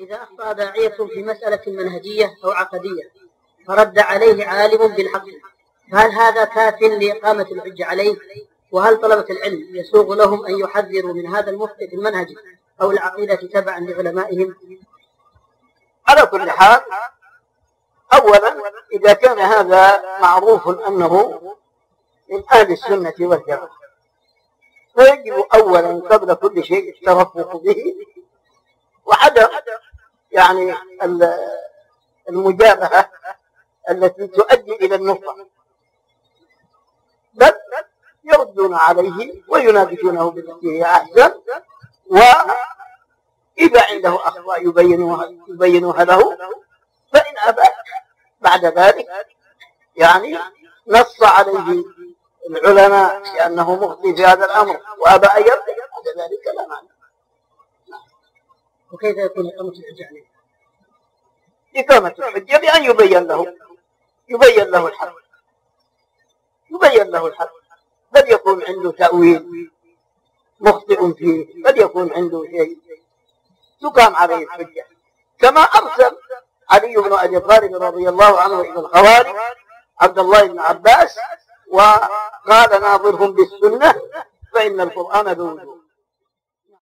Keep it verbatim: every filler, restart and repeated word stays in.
إذا أخطأ داعية في مسألة منهجية أو عقدية فرد عليه عالم بالحق، فهل هذا كاف لإقامة الحجة عليه؟ وهل طلبة العلم يسوغ لهم أن يحذروا من هذا المخطئ في المنهج أو العقيدة تبعا لعلمائهم؟ على كل حال، أولا إذا كان هذا معروف أنه من أهل السنة والجماعة فيجب أولا قبل كل شيء الترفق به وعدم يعني المجابهة التي تؤدي إلى النفرة، بل يردون عليه ويناقشونه بالتي هي أحسن، وإذا عنده أخطاء يبينوها, يبينوها له، فإن أبى بعد ذلك يعني نص عليه العلماء لأنه مخطئ في هذا الأمر وأبى أن يرجع بعد ذلك لا معنى. وكيف يكون إقامة الحجة عليه؟ إقامة الحجة بأن يبين له يبين له الحق يبين له الحق قد يكون عنده تأويل مخطئ فيه، قد يكون عنده شيء تقام عليه الحجة، كما أرسل علي بن أبي طالب رضي الله عنه إلى الخوارج عبد الله بن عباس وقال ناظرهم بالسنة فإن القرآن ذو وجوه.